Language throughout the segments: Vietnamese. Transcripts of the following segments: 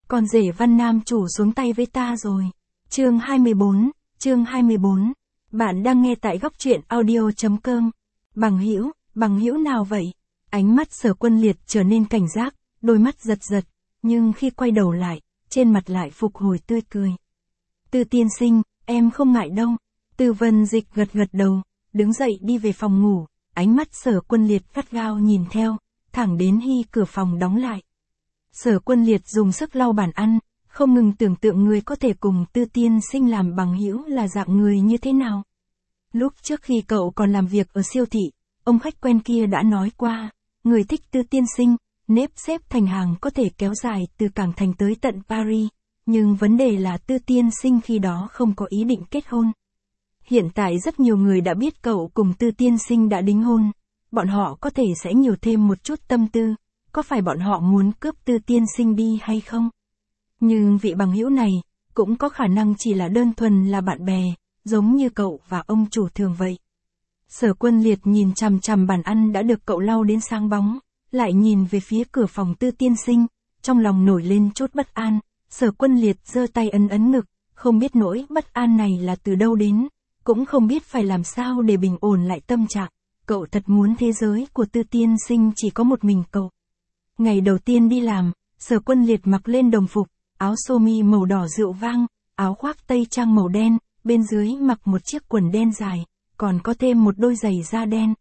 Con rể Văn Nam chủ xuống tay với ta rồi. Chương 24. Bạn đang nghe tại góc truyện audio.com. Bằng hữu nào vậy? Ánh mắt Sở Quân Liệt trở nên cảnh giác, đôi mắt giật giật, nhưng khi quay đầu lại, trên mặt lại phục hồi tươi cười. Tư tiên sinh, em không ngại đâu. Tư Vân Dịch gật đầu, đứng dậy đi về phòng ngủ, ánh mắt Sở Quân Liệt gắt gao nhìn theo, thẳng đến khi cửa phòng đóng lại. Sở Quân Liệt dùng sức lau bàn ăn, không ngừng tưởng tượng người có thể cùng Tư tiên sinh làm bằng hữu là dạng người như thế nào. Lúc trước khi cậu còn làm việc ở siêu thị, ông khách quen kia đã nói qua, người thích Tư tiên sinh, nếp xếp thành hàng có thể kéo dài từ cảng thành tới tận Paris, nhưng vấn đề là Tư tiên sinh khi đó không có ý định kết hôn. Hiện tại rất nhiều người đã biết cậu cùng Tư tiên sinh đã đính hôn, bọn họ có thể sẽ nhiều thêm một chút tâm tư, có phải bọn họ muốn cướp Tư tiên sinh đi hay không? Nhưng vị bằng hữu này, cũng có khả năng chỉ là đơn thuần là bạn bè, giống như cậu và ông chủ thường vậy. Sở Quân Liệt nhìn chằm chằm bàn ăn đã được cậu lau đến sáng bóng, lại nhìn về phía cửa phòng Tư tiên sinh, trong lòng nổi lên chút bất an. Sở Quân Liệt giơ tay ấn ngực, không biết nỗi bất an này là từ đâu đến, cũng không biết phải làm sao để bình ổn lại tâm trạng. Cậu thật muốn thế giới của Tư tiên sinh chỉ có một mình cậu. Ngày đầu tiên đi làm, Sở Quân Liệt mặc lên đồng phục, áo sơ mi màu đỏ rượu vang, áo khoác tây trang màu đen, bên dưới mặc một chiếc quần đen dài, còn có thêm một đôi giày da đen.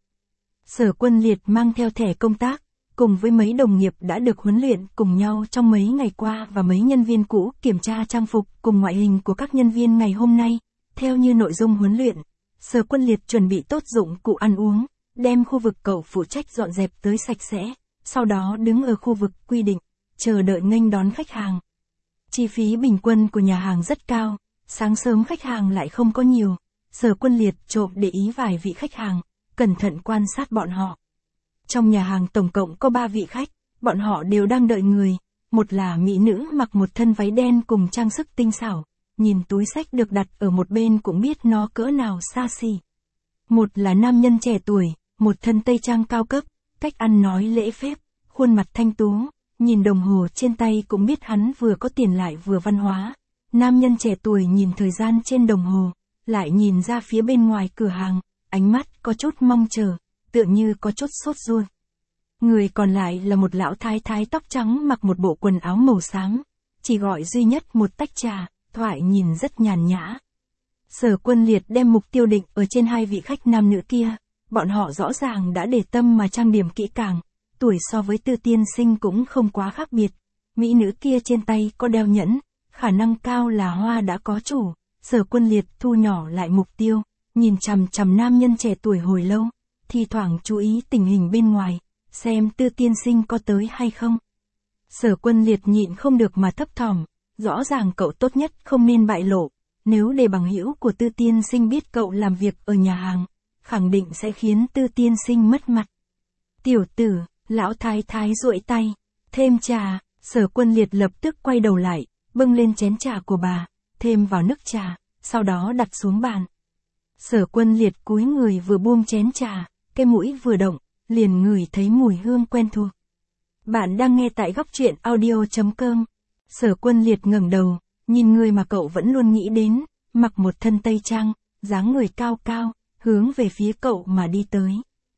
Sở Quân Liệt mang theo thẻ công tác, cùng với mấy đồng nghiệp đã được huấn luyện cùng nhau trong mấy ngày qua và mấy nhân viên cũ kiểm tra trang phục cùng ngoại hình của các nhân viên ngày hôm nay. Theo như nội dung huấn luyện, Sở Quân Liệt chuẩn bị tốt dụng cụ ăn uống, đem khu vực cậu phụ trách dọn dẹp tới sạch sẽ, sau đó đứng ở khu vực quy định, chờ đợi nghênh đón khách hàng. Chi phí bình quân của nhà hàng rất cao, sáng sớm khách hàng lại không có nhiều, Sở Quân Liệt trộm để ý vài vị khách hàng, cẩn thận quan sát bọn họ. Trong nhà hàng tổng cộng có 3 vị khách, bọn họ đều đang đợi người, một là mỹ nữ mặc một thân váy đen cùng trang sức tinh xảo, nhìn túi xách được đặt ở một bên cũng biết nó cỡ nào xa xỉ. Một là nam nhân trẻ tuổi, một thân tây trang cao cấp, cách ăn nói lễ phép, khuôn mặt thanh tú, nhìn đồng hồ trên tay cũng biết hắn vừa có tiền lại vừa văn hóa. Nam nhân trẻ tuổi nhìn thời gian trên đồng hồ, lại nhìn ra phía bên ngoài cửa hàng, ánh mắt có chút mong chờ, tựa như có chút sốt ruột. Người còn lại là một lão thái thái tóc trắng mặc một bộ quần áo màu xám, chỉ gọi duy nhất một tách trà, thoại nhìn rất nhàn nhã. Sở Quân Liệt đem mục tiêu định ở trên 2 vị khách nam nữ kia, bọn họ rõ ràng đã để tâm mà trang điểm kỹ càng, tuổi so với Tư tiên sinh cũng không quá khác biệt. Mỹ nữ kia trên tay có đeo nhẫn, khả năng cao là hoa đã có chủ. Sở Quân Liệt thu nhỏ lại mục tiêu, nhìn chằm chằm nam nhân trẻ tuổi hồi lâu, thi thoảng chú ý tình hình bên ngoài, xem Tư tiên sinh có tới hay không. Sở Quân Liệt nhịn không được mà thấp thỏm, rõ ràng cậu tốt nhất không nên bại lộ, nếu để bằng hữu của Tư tiên sinh biết cậu làm việc ở nhà hàng, khẳng định sẽ khiến Tư tiên sinh mất mặt. Tiểu tử, lão thái thái duỗi tay, thêm trà. Sở Quân Liệt lập tức quay đầu lại, bưng lên chén trà của bà, thêm vào nước trà, sau đó đặt xuống bàn. Sở Quân Liệt cúi người vừa buông chén trà, cái mũi vừa động, liền ngửi thấy mùi hương quen thuộc. Bạn đang nghe tại góc truyện audio.com. Sở Quân Liệt ngẩng đầu, nhìn người mà cậu vẫn luôn nghĩ đến, mặc một thân tây trang, dáng người cao cao, hướng về phía cậu mà đi tới.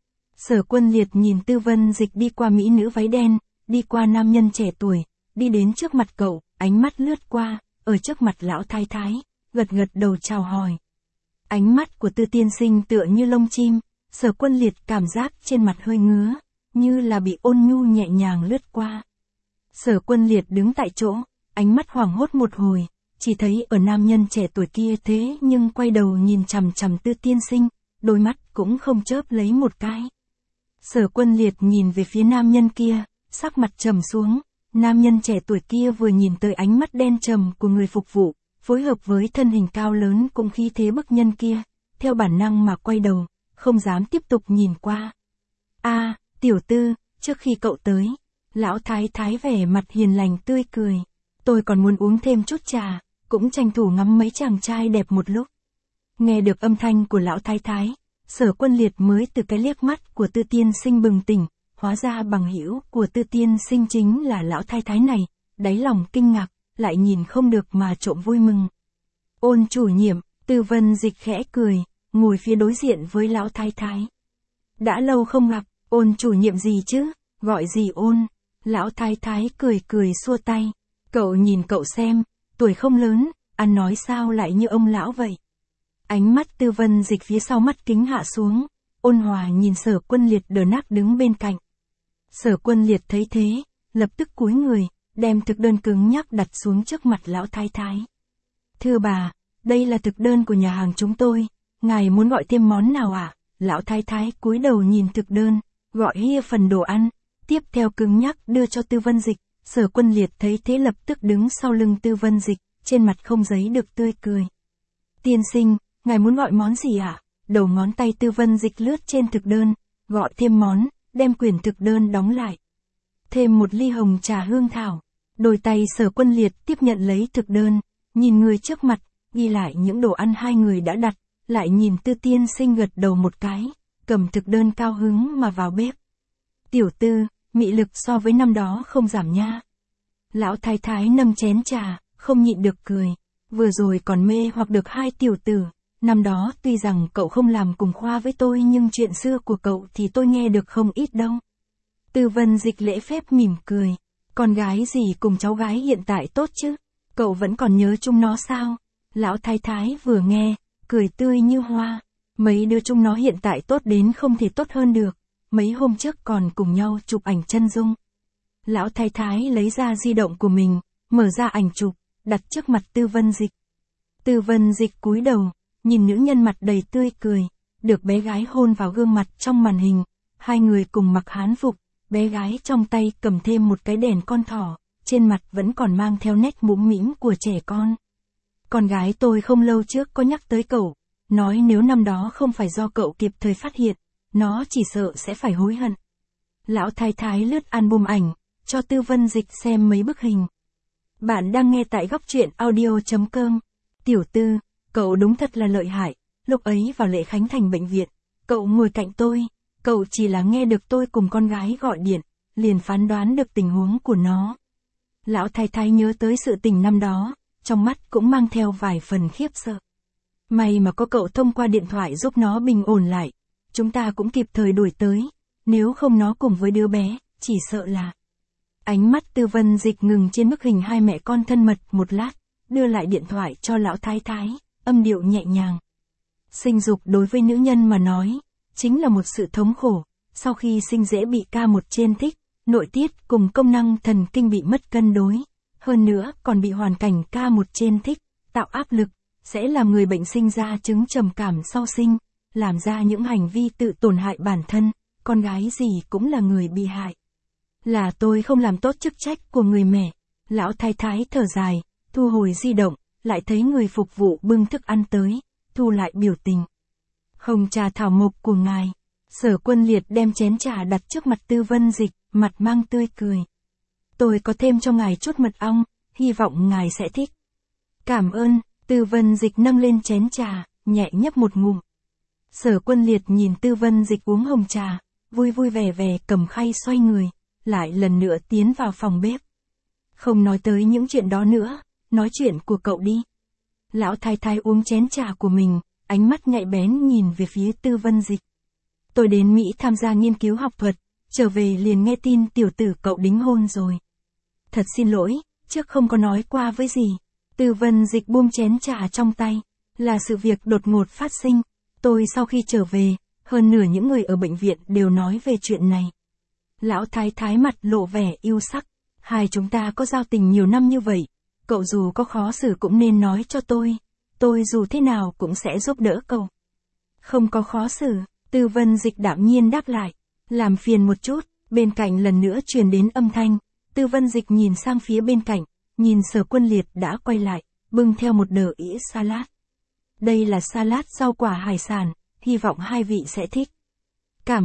Sở Quân Liệt nhìn Tư Vân Dịch đi qua mỹ nữ váy đen, đi qua nam nhân trẻ tuổi, đi đến trước mặt cậu, ánh mắt lướt qua, ở trước mặt lão thái thái, gật đầu chào hỏi. Ánh mắt của Tư tiên sinh tựa như lông chim, Sở Quân Liệt cảm giác trên mặt hơi ngứa, như là bị ôn nhu nhẹ nhàng lướt qua. Sở Quân Liệt đứng tại chỗ, ánh mắt hoảng hốt một hồi, chỉ thấy ở nam nhân trẻ tuổi kia thế nhưng quay đầu nhìn chằm chằm Tư tiên sinh, đôi mắt cũng không chớp lấy một cái. Sở Quân Liệt nhìn về phía nam nhân kia, sắc mặt trầm xuống, nam nhân trẻ tuổi kia vừa nhìn tới ánh mắt đen trầm của người phục vụ, phối hợp với thân hình cao lớn cũng khí thế bức nhân kia, theo bản năng mà quay đầu, không dám tiếp tục nhìn qua. Tiểu Tư, trước khi cậu tới, lão thái thái vẻ mặt hiền lành tươi cười, tôi còn muốn uống thêm chút trà, cũng tranh thủ ngắm mấy chàng trai đẹp một lúc. Nghe được âm thanh của lão thái thái, Sở Quân Liệt mới từ cái liếc mắt của Tư tiên sinh bừng tỉnh, hóa ra bằng hữu của Tư tiên sinh chính là lão thái thái này, đáy lòng kinh ngạc, lại nhìn không được mà trộm vui mừng. Ôn chủ nhiệm, Tư Vân Dịch khẽ cười, ngồi phía đối diện với lão thái thái. Đã lâu không gặp, Ôn chủ nhiệm gì chứ, gọi gì Ôn. Lão thái thái cười cười xua tay. Cậu nhìn cậu xem, tuổi không lớn, ăn nói sao lại như ông lão vậy. Ánh mắt Tư Vân Dịch phía sau mắt kính hạ xuống, ôn hòa nhìn Sở Quân Liệt đờ nác đứng bên cạnh. Sở Quân Liệt thấy thế, lập tức cúi người, đem thực đơn cứng nhắc đặt xuống trước mặt lão thái thái. Thưa bà, đây là thực đơn của nhà hàng chúng tôi, ngài muốn gọi thêm món nào ạ? Lão thái thái cúi đầu nhìn thực đơn, gọi hia phần đồ ăn, tiếp theo cứng nhắc đưa cho Tư Vân Dịch. Sở Quân Liệt thấy thế lập tức đứng sau lưng Tư Vân Dịch, trên mặt không giấu được tươi cười. Tiên sinh, ngài muốn gọi món gì ạ? Đầu ngón tay Tư Vân Dịch lướt trên thực đơn, gọi thêm món, đem quyển thực đơn đóng lại. Thêm một ly hồng trà hương thảo. Đôi tay Sở Quân Liệt tiếp nhận lấy thực đơn, nhìn người trước mặt, ghi lại những đồ ăn hai người đã đặt, lại nhìn Tư tiên sinh gật đầu một cái, cầm thực đơn cao hứng mà vào bếp. Tiểu Tư, mị lực so với năm đó không giảm nha. Lão thái thái nâng chén trà, không nhịn được cười. Vừa rồi còn mê hoặc được hai tiểu tử. Năm đó tuy rằng cậu không làm cùng khoa với tôi nhưng chuyện xưa của cậu thì tôi nghe được không ít đâu. Tư Vân Dịch lễ phép mỉm cười. Con gái gì cùng cháu gái hiện tại tốt chứ? Cậu vẫn còn nhớ chúng nó sao? Lão thái thái vừa nghe, cười tươi như hoa. Mấy đứa chúng nó hiện tại tốt đến không thể tốt hơn được. Mấy hôm trước còn cùng nhau chụp ảnh chân dung. Lão thái thái lấy ra di động của mình, mở ra ảnh chụp, đặt trước mặt Tư Vân Dịch. Tư Vân Dịch cúi đầu, nhìn nữ nhân mặt đầy tươi cười, được bé gái hôn vào gương mặt trong màn hình. Hai người cùng mặc hán phục, bé gái trong tay cầm thêm một cái đèn con thỏ, trên mặt vẫn còn mang theo nét mũm mĩm của trẻ con. Con gái tôi không lâu trước có nhắc tới cậu, nói nếu năm đó không phải do cậu kịp thời phát hiện, nó chỉ sợ sẽ phải hối hận. Lão thái thái lướt album ảnh, cho Tư Vân Dịch xem mấy bức hình. Bạn đang nghe tại góc truyện audio.com. Tiểu Tư, cậu đúng thật là lợi hại, lúc ấy vào lễ khánh thành bệnh viện, cậu ngồi cạnh tôi, cậu chỉ là nghe được tôi cùng con gái gọi điện, liền phán đoán được tình huống của nó. Lão thái thái nhớ tới sự tình năm đó, trong mắt cũng mang theo vài phần khiếp sợ. May mà có cậu thông qua điện thoại giúp nó bình ổn lại, chúng ta cũng kịp thời đuổi tới, nếu không nó cùng với đứa bé, chỉ sợ là... Ánh mắt Tư Vân Dịch ngừng trên bức hình hai mẹ con thân mật một lát, đưa lại điện thoại cho lão thái thái, âm điệu nhẹ nhàng. Sinh dục đối với nữ nhân mà nói, chính là một sự thống khổ, sau khi sinh dễ bị ca một trên thích, nội tiết cùng công năng thần kinh bị mất cân đối, hơn nữa còn bị hoàn cảnh ca một trên thích, tạo áp lực, sẽ làm người bệnh sinh ra chứng trầm cảm sau sinh, làm ra những hành vi tự tổn hại bản thân, con gái gì cũng là người bị hại. Là tôi không làm tốt chức trách của người mẹ. Lão thái thái thở dài, thu hồi di động, lại thấy người phục vụ bưng thức ăn tới, thu lại biểu tình. Hồng trà thảo mộc của ngài. Sở Quân Liệt đem chén trà đặt trước mặt Tư Vân Dịch, mặt mang tươi cười. Tôi có thêm cho ngài chút mật ong, hy vọng ngài sẽ thích. Cảm ơn. Tư Vân Dịch nâng lên chén trà, nhẹ nhấp một ngụm. Sở Quân Liệt nhìn Tư Vân Dịch uống hồng trà, vui vui vẻ vẻ cầm khay xoay người, lại lần nữa tiến vào phòng bếp. Không nói tới những chuyện đó nữa, nói chuyện của cậu đi. Lão thái thái uống chén trà của mình, ánh mắt nhạy bén nhìn về phía Tư Vân Dịch. Tôi đến Mỹ tham gia nghiên cứu học thuật, trở về liền nghe tin tiểu tử cậu đính hôn rồi. Thật xin lỗi, trước không có nói qua với gì. Tư Vân Dịch buông chén trà trong tay, là sự việc đột ngột phát sinh. Tôi sau khi trở về, hơn nửa những người ở bệnh viện đều nói về chuyện này. Lão thái thái mặt lộ vẻ yêu sắc. Hai chúng ta có giao tình nhiều năm như vậy, cậu dù có khó xử cũng nên nói cho tôi dù thế nào cũng sẽ giúp đỡ cậu. Không có khó xử, Tư Vân Dịch đạm nhiên đáp lại. Làm phiền một chút, bên cạnh lần nữa truyền đến âm thanh. Tư Vân Dịch nhìn sang phía bên cạnh, nhìn Sở Quân Liệt đã quay lại, bưng theo một đĩa salad. Đây là salad rau quả hải sản, hy vọng hai vị sẽ thích. Cảm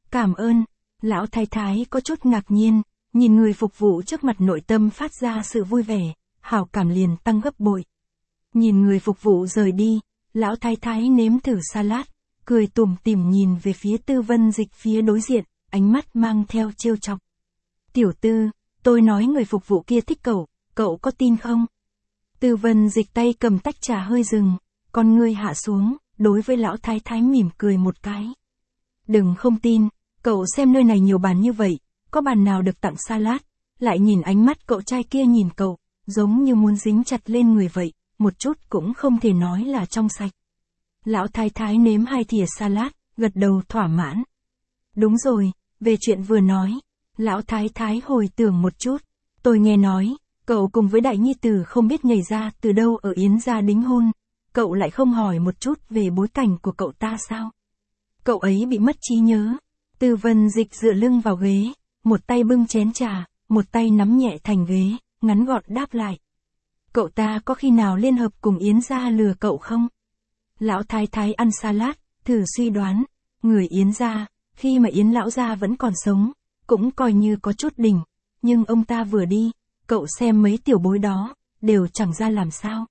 ơn. Lão thái thái có chút ngạc nhiên, nhìn người phục vụ trước mặt nội tâm phát ra sự vui vẻ, hảo cảm liền tăng gấp bội. Nhìn người phục vụ rời đi, lão thái thái nếm thử salad, cười tủm tỉm nhìn về phía Tư Vân Dịch phía đối diện, ánh mắt mang theo trêu chọc. Tiểu Tư, tôi nói người phục vụ kia thích cậu cậu có tin không? Tư Vân Dịch tay cầm tách trà hơi dừng, con ngươi hạ xuống, đối với lão thái thái mỉm cười một cái. Đừng không tin, cậu xem nơi này nhiều bàn như vậy, có bàn nào được tặng salad, lại nhìn ánh mắt cậu trai kia nhìn cậu, giống như muốn dính chặt lên người vậy, một chút cũng không thể nói là trong sạch. Lão thái thái nếm 2 thìa salad, gật đầu thỏa mãn. Đúng rồi, về chuyện vừa nói, lão thái thái hồi tưởng một chút, tôi nghe nói, cậu cùng với đại nhi tử không biết nhảy ra từ đâu ở Yến gia đính hôn, cậu lại không hỏi một chút về bối cảnh của cậu ta sao? Cậu ấy bị mất trí nhớ. Tư Vân Dịch dựa lưng vào ghế, một tay bưng chén trà, một tay nắm nhẹ thành ghế, ngắn gọn đáp lại. Cậu ta có khi nào liên hợp cùng Yến gia lừa cậu không? Lão thái thái ăn salad, thử suy đoán, người Yến gia, khi mà Yến lão gia vẫn còn sống, cũng coi như có chút đỉnh, nhưng ông ta vừa đi, cậu xem mấy tiểu bối đó, đều chẳng ra làm sao.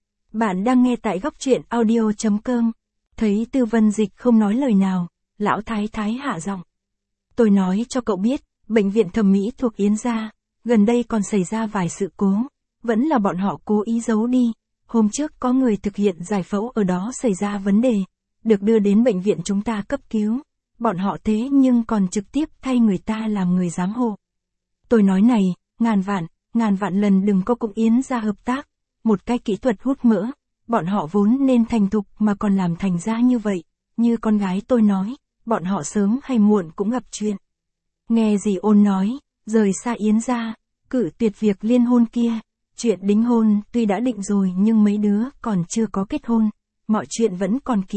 Bạn đang nghe tại góc truyện audio.com, thấy Tư Vân Dịch không nói lời nào, lão thái thái hạ giọng. Tôi nói cho cậu biết, bệnh viện thẩm mỹ thuộc Yến gia, gần đây còn xảy ra vài sự cố, vẫn là bọn họ cố ý giấu đi. Hôm trước có người thực hiện giải phẫu ở đó xảy ra vấn đề, được đưa đến bệnh viện chúng ta cấp cứu. Bọn họ thế nhưng còn trực tiếp thay người ta làm người giám hộ. Tôi nói này, ngàn vạn lần đừng có cùng Yến gia hợp tác. Một cái kỹ thuật hút mỡ, bọn họ vốn nên thành thục mà còn làm thành ra như vậy. Như con gái tôi nói, bọn họ sớm hay muộn cũng gặp chuyện. Nghe dì Ôn nói, rời xa Yến gia, cử tuyệt việc liên hôn kia. Chuyện đính hôn tuy đã định rồi nhưng mấy đứa còn chưa có kết hôn, mọi chuyện vẫn còn kịp.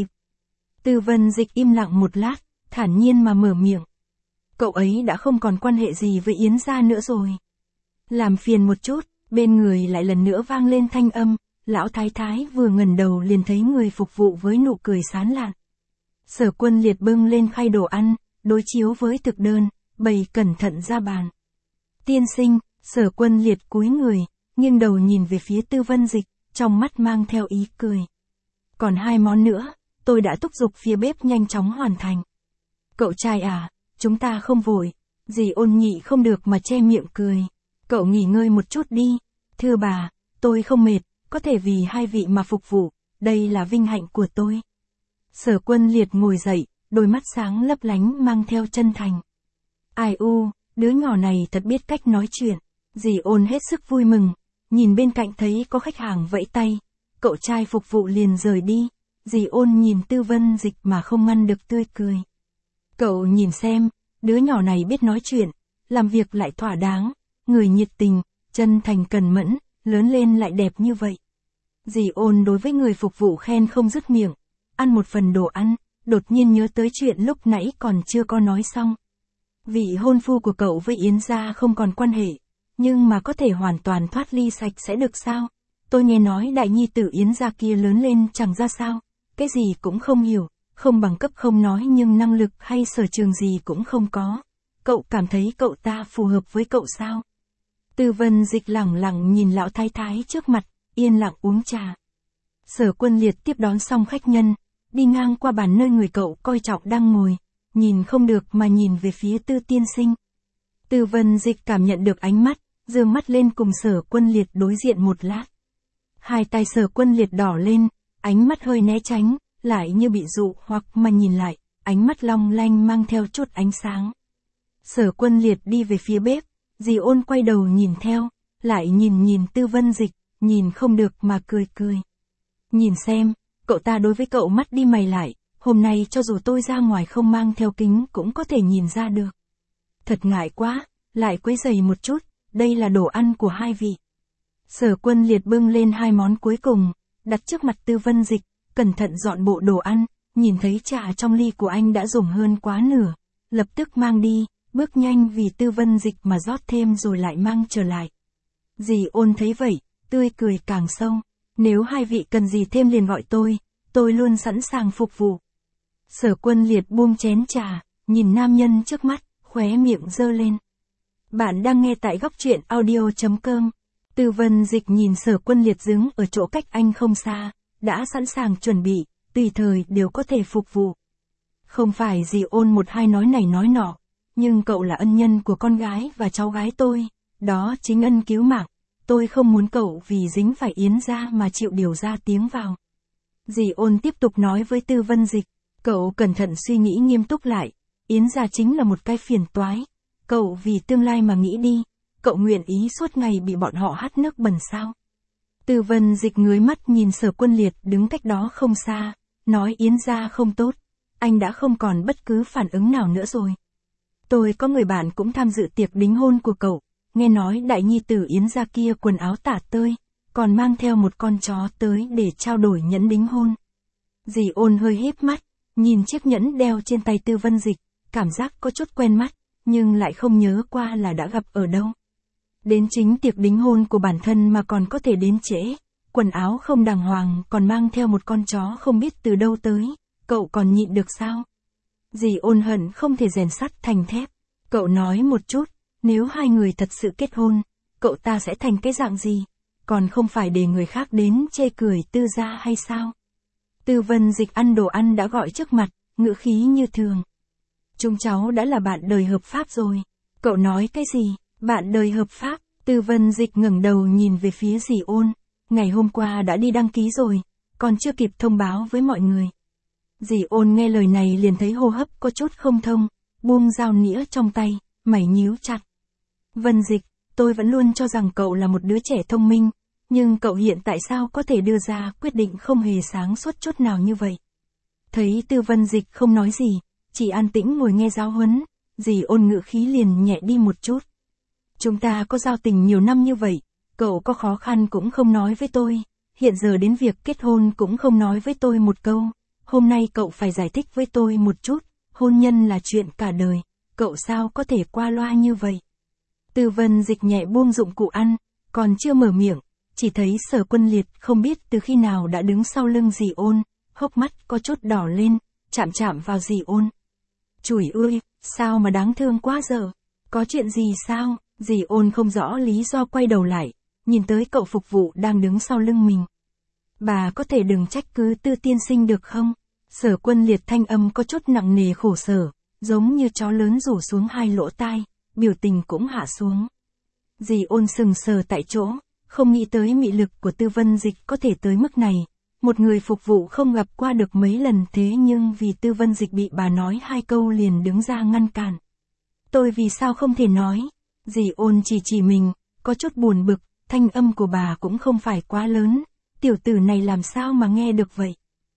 Tư Vân Dịch im lặng một lát, thản nhiên mà mở miệng. Cậu ấy đã không còn quan hệ gì với Yến gia nữa rồi. Làm phiền một chút, bên người lại lần nữa vang lên thanh âm, lão thái thái vừa ngẩng đầu liền thấy người phục vụ với nụ cười sán lạn. Sở Quân Liệt bưng lên khay đồ ăn, đối chiếu với thực đơn, bày cẩn thận ra bàn. Tiên sinh, Sở Quân Liệt cúi người, nghiêng đầu nhìn về phía Tư Vân Dịch, trong mắt mang theo ý cười. Còn 2 món nữa, tôi đã thúc giục phía bếp nhanh chóng hoàn thành. Cậu trai à, chúng ta không vội. Dì Ôn nhị không được mà che miệng cười. Cậu nghỉ ngơi một chút đi. Thưa bà, tôi không mệt, có thể vì 2 vị mà phục vụ, đây là vinh hạnh của tôi. Sở Quân Liệt ngồi dậy, đôi mắt sáng lấp lánh mang theo chân thành. Ai u, đứa nhỏ này thật biết cách nói chuyện. Dì Ôn hết sức vui mừng, nhìn bên cạnh thấy có khách hàng vẫy tay, cậu trai phục vụ liền rời đi. Dì Ôn nhìn Tư Vân Dịch mà không ngăn được tươi cười. Cậu nhìn xem, đứa nhỏ này biết nói chuyện, làm việc lại thỏa đáng, người nhiệt tình, chân thành cần mẫn, lớn lên lại đẹp như vậy. Dì Ôn đối với người phục vụ khen không dứt miệng, ăn một phần đồ ăn, đột nhiên nhớ tới chuyện lúc nãy còn chưa có nói xong. Vị hôn phu của cậu với Yến gia không còn quan hệ, nhưng mà có thể hoàn toàn thoát ly sạch sẽ được sao? Tôi nghe nói đại nhi tử Yến gia kia lớn lên chẳng ra sao, cái gì cũng không hiểu, không bằng cấp không nói nhưng năng lực hay sở trường gì cũng không có. Cậu cảm thấy cậu ta phù hợp với cậu sao? Tư Vân Dịch lẳng lặng nhìn lão thái thái trước mặt, yên lặng uống trà. Sở Quân Liệt tiếp đón xong khách nhân, đi ngang qua bàn nơi người cậu coi trọng đang ngồi, nhìn không được mà nhìn về phía Tư tiên sinh. Tư Vân Dịch cảm nhận được ánh mắt, giương mắt lên cùng Sở Quân Liệt đối diện một lát. 2 tay Sở Quân Liệt đỏ lên, ánh mắt hơi né tránh, lại như bị dụ hoặc mà nhìn lại, ánh mắt long lanh mang theo chút ánh sáng. Sở Quân Liệt đi về phía bếp, dì Ôn quay đầu nhìn theo, lại nhìn Tư Vân Dịch, nhìn không được mà cười. Nhìn xem, cậu ta đối với cậu mắt đi mày lại, hôm nay cho dù tôi ra ngoài không mang theo kính cũng có thể nhìn ra được. Thật ngại quá, lại quấy rầy một chút, đây là đồ ăn của 2 vị. Sở Quân Liệt bưng lên 2 món cuối cùng, đặt trước mặt Tư Vân Dịch, cẩn thận dọn bộ đồ ăn, nhìn thấy trà trong ly của anh đã dùng hơn quá nửa, lập tức mang đi, bước nhanh vì Tư Vân Dịch mà rót thêm rồi lại mang trở lại. Dì Ôn thấy vậy, tươi cười càng sâu, nếu 2 vị cần gì thêm liền gọi tôi luôn sẵn sàng phục vụ. Sở Quân Liệt buông chén trà, nhìn nam nhân trước mắt, khóe miệng giơ lên. Bạn đang nghe tại góc truyện audio.com. Tư Vân Dịch nhìn Sở Quân Liệt đứng ở chỗ cách anh không xa, đã sẵn sàng chuẩn bị, tùy thời đều có thể phục vụ. Không phải dì Ôn một hai nói này nói nọ, nhưng cậu là ân nhân của con gái và cháu gái tôi, đó chính ân cứu mạng, tôi không muốn cậu vì dính phải Yến gia mà chịu điều ra tiếng vào. Dì Ôn tiếp tục nói với Tư Vân Dịch, cậu cẩn thận suy nghĩ nghiêm túc lại, Yến gia chính là một cái phiền toái, cậu vì tương lai mà nghĩ đi, cậu nguyện ý suốt ngày bị bọn họ hắt nước bẩn sao? Tư Vân Dịch ngước mắt nhìn Sở Quân Liệt đứng cách đó không xa, nói Yến gia không tốt, anh đã không còn bất cứ phản ứng nào nữa rồi. Tôi có người bạn cũng tham dự tiệc đính hôn của cậu, nghe nói đại nhi tử Yến gia kia quần áo tả tơi, còn mang theo một con chó tới để trao đổi nhẫn đính hôn. Dì Ôn hơi híp mắt, nhìn chiếc nhẫn đeo trên tay Tư Vân Dịch, cảm giác có chút quen mắt, nhưng lại không nhớ qua là đã gặp ở đâu. Đến chính tiệc đính hôn của bản thân mà còn có thể đến trễ, quần áo không đàng hoàng còn mang theo một con chó không biết từ đâu tới, cậu còn nhịn được sao? Dì Ôn hận không thể rèn sắt thành thép, cậu nói một chút, nếu hai người thật sự kết hôn, cậu ta sẽ thành cái dạng gì, còn không phải để người khác đến chê cười Tư gia hay sao? Tư Vân Dịch ăn đồ ăn đã gọi trước mặt, ngữ khí như thường. Chúng cháu đã là bạn đời hợp pháp rồi. Cậu nói cái gì? Bạn đời hợp pháp? Tư Vân Dịch ngẩng đầu nhìn về phía dì Ôn. Ngày hôm qua đã đi đăng ký rồi, còn chưa kịp thông báo với mọi người. Dì Ôn nghe lời này liền thấy hô hấp có chút không thông, buông dao nĩa trong tay, mày nhíu chặt. Vân Dịch, tôi vẫn luôn cho rằng cậu là một đứa trẻ thông minh, nhưng cậu hiện tại sao có thể đưa ra quyết định không hề sáng suốt chút nào như vậy? Thấy Tư Vân Dịch không nói gì, chỉ an tĩnh ngồi nghe giáo huấn, dì Ôn ngữ khí liền nhẹ đi một chút. Chúng ta có giao tình nhiều năm như vậy, cậu có khó khăn cũng không nói với tôi, hiện giờ đến việc kết hôn cũng không nói với tôi một câu, hôm nay cậu phải giải thích với tôi một chút, hôn nhân là chuyện cả đời, cậu sao có thể qua loa như vậy? Tư Vân Dịch nhẹ buông dụng cụ ăn, còn chưa mở miệng, chỉ thấy Sở Quân Liệt không biết từ khi nào đã đứng sau lưng dì Ôn, hốc mắt có chút đỏ lên, chạm chạm vào dì Ôn. Chùi ơi, sao mà đáng thương quá giờ, có chuyện gì sao? Dì Ôn không rõ lý do quay đầu lại, nhìn tới cậu phục vụ đang đứng sau lưng mình. Bà có thể đừng trách cứ Tư tiên sinh được không? Sở Quân Liệt thanh âm có chút nặng nề khổ sở, giống như chó lớn rủ xuống hai lỗ tai, biểu tình cũng hạ xuống. Dì Ôn sừng sờ tại chỗ, không nghĩ tới mị lực của Tư Vân Dịch có thể tới mức này. Một người phục vụ không gặp qua được mấy lần thế nhưng vì Tư Vân Dịch bị bà nói hai câu liền đứng ra ngăn cản. Tôi vì sao không thể nói? Dì Ôn chỉ mình, có chút buồn bực, thanh âm của bà cũng không phải quá lớn, tiểu tử này làm sao mà nghe được vậy?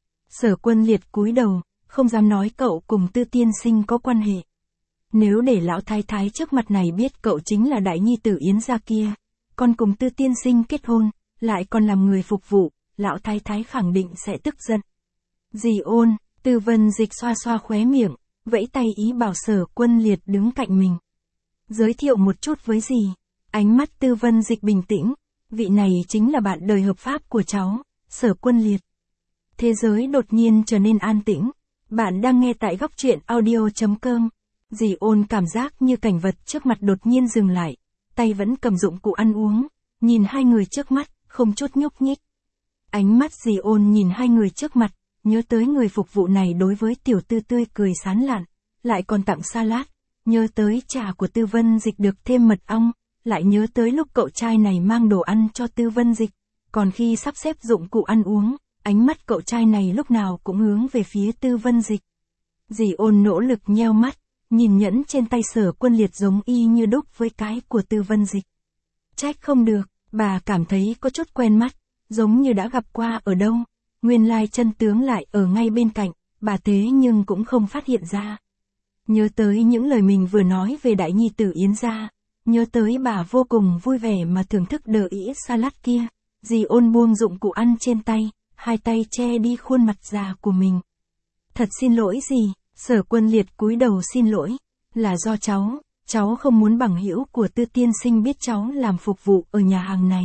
Sở Quân Liệt cúi đầu, không dám nói cậu cùng Tư tiên sinh có quan hệ. Nếu để lão thái thái trước mặt này biết cậu chính là đại nhi tử Yến gia kia, còn cùng Tư tiên sinh kết hôn, lại còn làm người phục vụ, lão thái thái khẳng định sẽ tức giận. Dì Ôn, Tư Vân Dịch xoa xoa khóe miệng, vẫy tay ý bảo Sở Quân Liệt đứng cạnh mình. Giới thiệu một chút với dì, ánh mắt Tư Vân Dịch bình tĩnh, vị này chính là bạn đời hợp pháp của cháu, Sở Quân Liệt. Thế giới đột nhiên trở nên an tĩnh, bạn đang nghe tại góc truyện audio.com. Dì Ôn cảm giác như cảnh vật trước mặt đột nhiên dừng lại, tay vẫn cầm dụng cụ ăn uống, nhìn hai người trước mắt, không chút nhúc nhích. Ánh mắt dì Ôn nhìn hai người trước mặt, nhớ tới người phục vụ này đối với tiểu Tư tươi cười sán lạn, lại còn tặng salad, nhớ tới trà của Tư Vân Dịch được thêm mật ong, lại nhớ tới lúc cậu trai này mang đồ ăn cho Tư Vân Dịch, còn khi sắp xếp dụng cụ ăn uống, ánh mắt cậu trai này lúc nào cũng hướng về phía Tư Vân Dịch. Dì Ôn nỗ lực nheo mắt, nhìn nhẫn trên tay Sở Quân Liệt giống y như đúc với cái của Tư Vân Dịch. Trách không được, bà cảm thấy có chút quen mắt, giống như đã gặp qua ở đâu, nguyên lai chân tướng lại ở ngay bên cạnh, bà thế nhưng cũng không phát hiện ra. Nhớ tới những lời mình vừa nói về đại nhi tử Yến gia, nhớ tới bà vô cùng vui vẻ mà thưởng thức đờ ĩa salad kia, dì Ôn buông dụng cụ ăn trên tay, hai tay che đi khuôn mặt già của mình. Thật xin lỗi dì, Sở Quân Liệt cúi đầu xin lỗi, là do cháu không muốn bằng hữu của Tư tiên sinh biết cháu làm phục vụ ở nhà hàng này.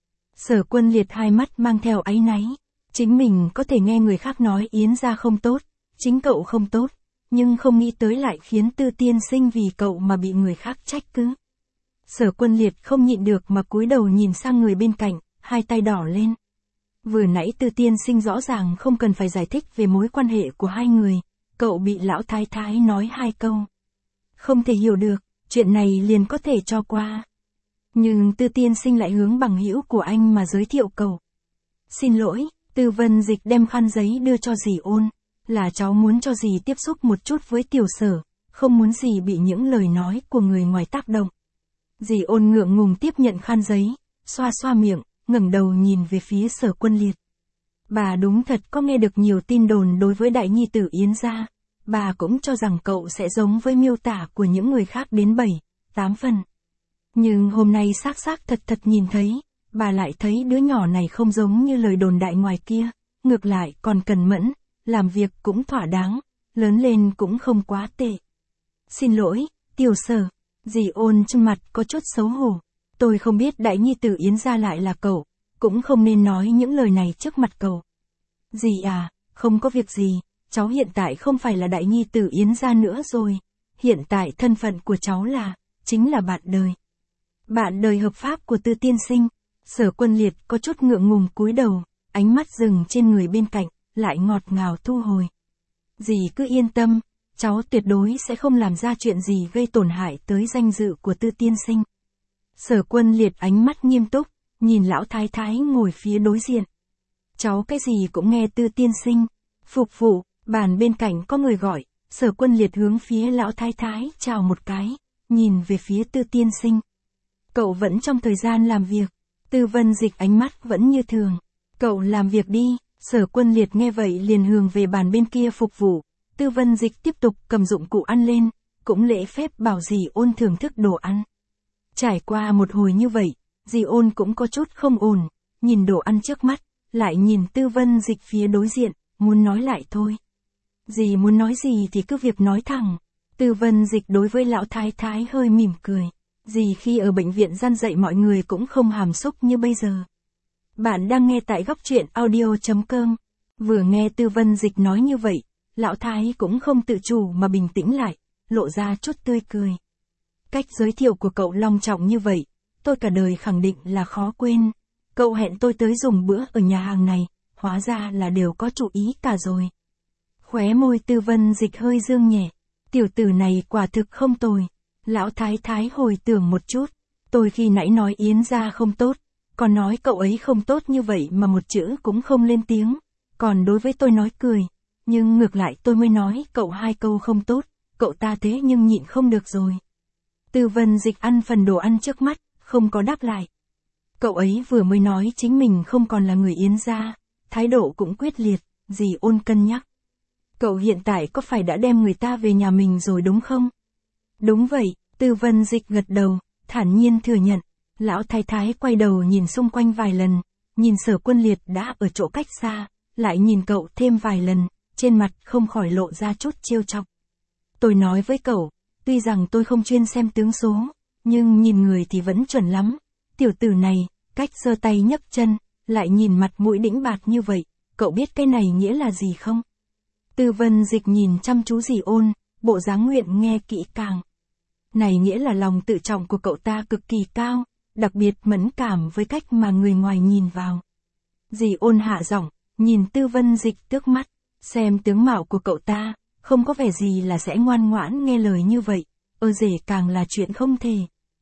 Sở Quân Liệt hai mắt mang theo áy náy, chính mình có thể nghe người khác nói Yến gia không tốt, chính cậu không tốt, nhưng không nghĩ tới lại khiến Tư tiên sinh vì cậu mà bị người khác trách cứ. Sở Quân Liệt không nhịn được mà cúi đầu nhìn sang người bên cạnh, hai tay đỏ lên. Vừa nãy Tư tiên sinh rõ ràng không cần phải giải thích về mối quan hệ của hai người, cậu bị lão thái thái nói hai câu. Không thể hiểu được, chuyện này liền có thể cho qua. Nhưng Tư tiên sinh lại hướng bằng hữu của anh mà giới thiệu cậu. Xin lỗi, Tư Vân Dịch đem khăn giấy đưa cho dì Ôn, là cháu muốn cho dì tiếp xúc một chút với Tiểu Sở, không muốn dì bị những lời nói của người ngoài tác động. Dì Ôn ngượng ngùng tiếp nhận khăn giấy, xoa xoa miệng, ngẩng đầu nhìn về phía Sở Quân Liệt. Bà đúng thật có nghe được nhiều tin đồn đối với đại nhi tử Yến gia, bà cũng cho rằng cậu sẽ giống với miêu tả của những người khác đến 7, 8 phần. Nhưng hôm nay xác thật nhìn thấy, bà lại thấy đứa nhỏ này không giống như lời đồn đại ngoài kia, ngược lại còn cần mẫn, làm việc cũng thỏa đáng, lớn lên cũng không quá tệ. Xin lỗi, Tiểu Sở, dì Ôn trên mặt có chút xấu hổ, tôi không biết đại nhi tử Yến gia lại là cậu, cũng không nên nói những lời này trước mặt cậu. Dì à, không có việc gì, cháu hiện tại không phải là đại nhi tử Yến gia nữa rồi, hiện tại thân phận của cháu chính là bạn đời. Bạn đời hợp pháp của Tư tiên sinh. Sở Quân Liệt có chút ngượng ngùng cúi đầu, ánh mắt dừng trên người bên cạnh, lại ngọt ngào thu hồi. Dì cứ yên tâm, cháu tuyệt đối sẽ không làm ra chuyện gì gây tổn hại tới danh dự của Tư tiên sinh. Sở Quân Liệt ánh mắt nghiêm túc, nhìn lão thái thái ngồi phía đối diện. Cháu cái gì cũng nghe Tư tiên sinh. Phục vụ, bàn bên cạnh có người gọi, Sở Quân Liệt hướng phía lão thái thái chào một cái, nhìn về phía Tư tiên sinh. Cậu vẫn trong thời gian làm việc. Tư Vân Dịch ánh mắt vẫn như thường. Cậu làm việc đi. Sở Quân Liệt nghe vậy liền hướng về bàn bên kia phục vụ. Tư Vân Dịch tiếp tục cầm dụng cụ ăn lên, cũng lễ phép bảo dì Ôn thưởng thức đồ ăn. Trải qua một hồi như vậy, dì Ôn cũng có chút không ổn, nhìn đồ ăn trước mắt, lại nhìn Tư Vân Dịch phía đối diện, muốn nói lại thôi. Dì muốn nói gì thì cứ việc nói thẳng. Tư Vân Dịch đối với lão thái thái hơi mỉm cười. Dì khi ở bệnh viện gian dạy mọi người cũng không hàm xúc như bây giờ. Bạn đang nghe tại góc truyện audio.com. Vừa nghe Tư Vân Dịch nói như vậy, lão thái cũng không tự chủ mà bình tĩnh lại, lộ ra chút tươi cười. Cách giới thiệu của cậu long trọng như vậy, tôi cả đời khẳng định là khó quên. Cậu hẹn tôi tới dùng bữa ở nhà hàng này, hóa ra là đều có chủ ý cả rồi. Khóe môi Tư Vân Dịch hơi dương nhẹ, tiểu tử này quả thực không tồi. Lão thái thái hồi tưởng một chút, tôi khi nãy nói Yến gia không tốt, còn nói cậu ấy không tốt như vậy mà một chữ cũng không lên tiếng, còn đối với tôi nói cười, nhưng ngược lại tôi mới nói cậu 2 câu không tốt, cậu ta thế nhưng nhịn không được rồi. Tư Vân Dịch ăn phần đồ ăn trước mắt, không có đáp lại. Cậu ấy vừa mới nói chính mình không còn là người Yến gia, thái độ cũng quyết liệt, dì Ôn cân nhắc. Cậu hiện tại có phải đã đem người ta về nhà mình rồi đúng không? Đúng vậy, Tư Vân Dịch gật đầu, thản nhiên thừa nhận. Lão thái thái quay đầu nhìn xung quanh vài lần, nhìn Sở Quân Liệt đã ở chỗ cách xa, lại nhìn cậu thêm vài lần, trên mặt không khỏi lộ ra chút trêu chọc. Tôi nói với cậu, tuy rằng tôi không chuyên xem tướng số, nhưng nhìn người thì vẫn chuẩn lắm. Tiểu tử này, cách giơ tay nhấc chân, lại nhìn mặt mũi đĩnh bạt như vậy, cậu biết cái này nghĩa là gì không? Tư Vân Dịch nhìn chăm chú dì Ôn, bộ dáng nguyện nghe kỹ càng. Này nghĩa là lòng tự trọng của cậu ta cực kỳ cao, đặc biệt mẫn cảm với cách mà người ngoài nhìn vào. Dì Ôn hạ giọng, nhìn Tư Vân Dịch tước mắt, xem tướng mạo của cậu ta, không có vẻ gì là sẽ ngoan ngoãn nghe lời như vậy, rể càng là chuyện không thể.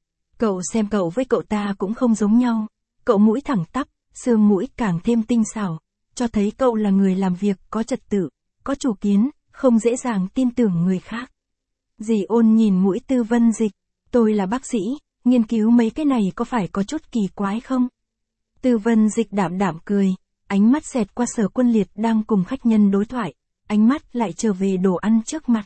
Cậu xem cậu với cậu ta cũng không giống nhau, cậu mũi thẳng tắp, xương mũi càng thêm tinh xảo, cho thấy cậu là người làm việc có trật tự, có chủ kiến, không dễ dàng tin tưởng người khác. Dì Ôn nhìn mũi Tư Vân Dịch, tôi là bác sĩ, nghiên cứu mấy cái này có phải có chút kỳ quái không? Tư Vân Dịch đạm đạm cười, ánh mắt xẹt qua Sở Quân Liệt đang cùng khách nhân đối thoại, ánh mắt lại trở về đồ ăn trước mặt.